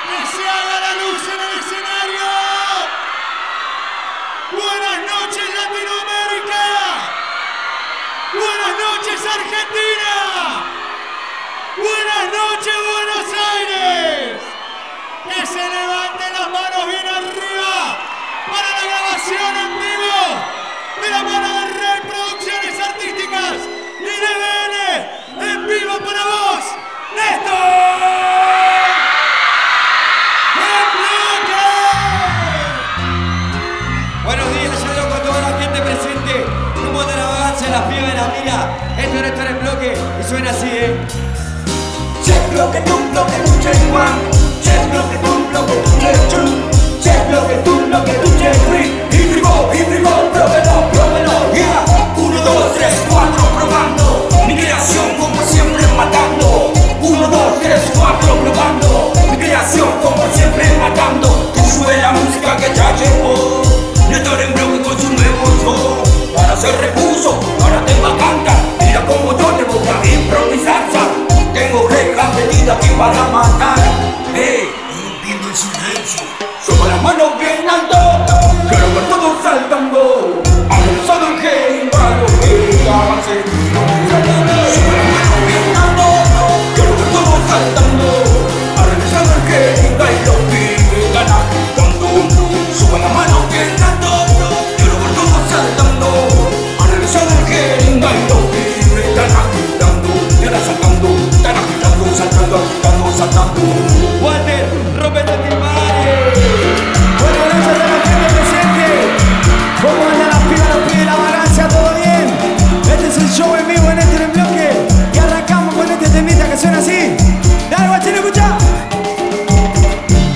¡Que se haga la luz en el escenario! ¡Buenas noches, Latinoamérica! ¡Buenas noches, Argentina! ¡Buenas noches, Buenos Aires! ¡Que se levanten las manos bien arriba para la grabación en vivo de la mano de Red Producciones Artísticas y de BN en vivo para vos, Néstor! Buenos días, yo loco a toda la gente presente. ¿Cómo anda la vagancia, las pibas de la mira? Esto no está en bloque y suena así, Check bloque, tu bloque, tu check one. Check bloque, tu bloque, tu check two. Check bloque, tu bloque, tu check three. Y frigo, pruébelo, yeah. 1, 2, 3, 4, probando. Mi creación como siempre matando. 1, 2, 3, 4, probando. Mi creación como siempre matando. Tú sube la música que ya llegó. Néstor en bloque con su nuevo show. Ahora se repuso, ahora te va a cantar. Mira como yo te voy a improvisar, ya. Tengo rejas metidas aquí para matar.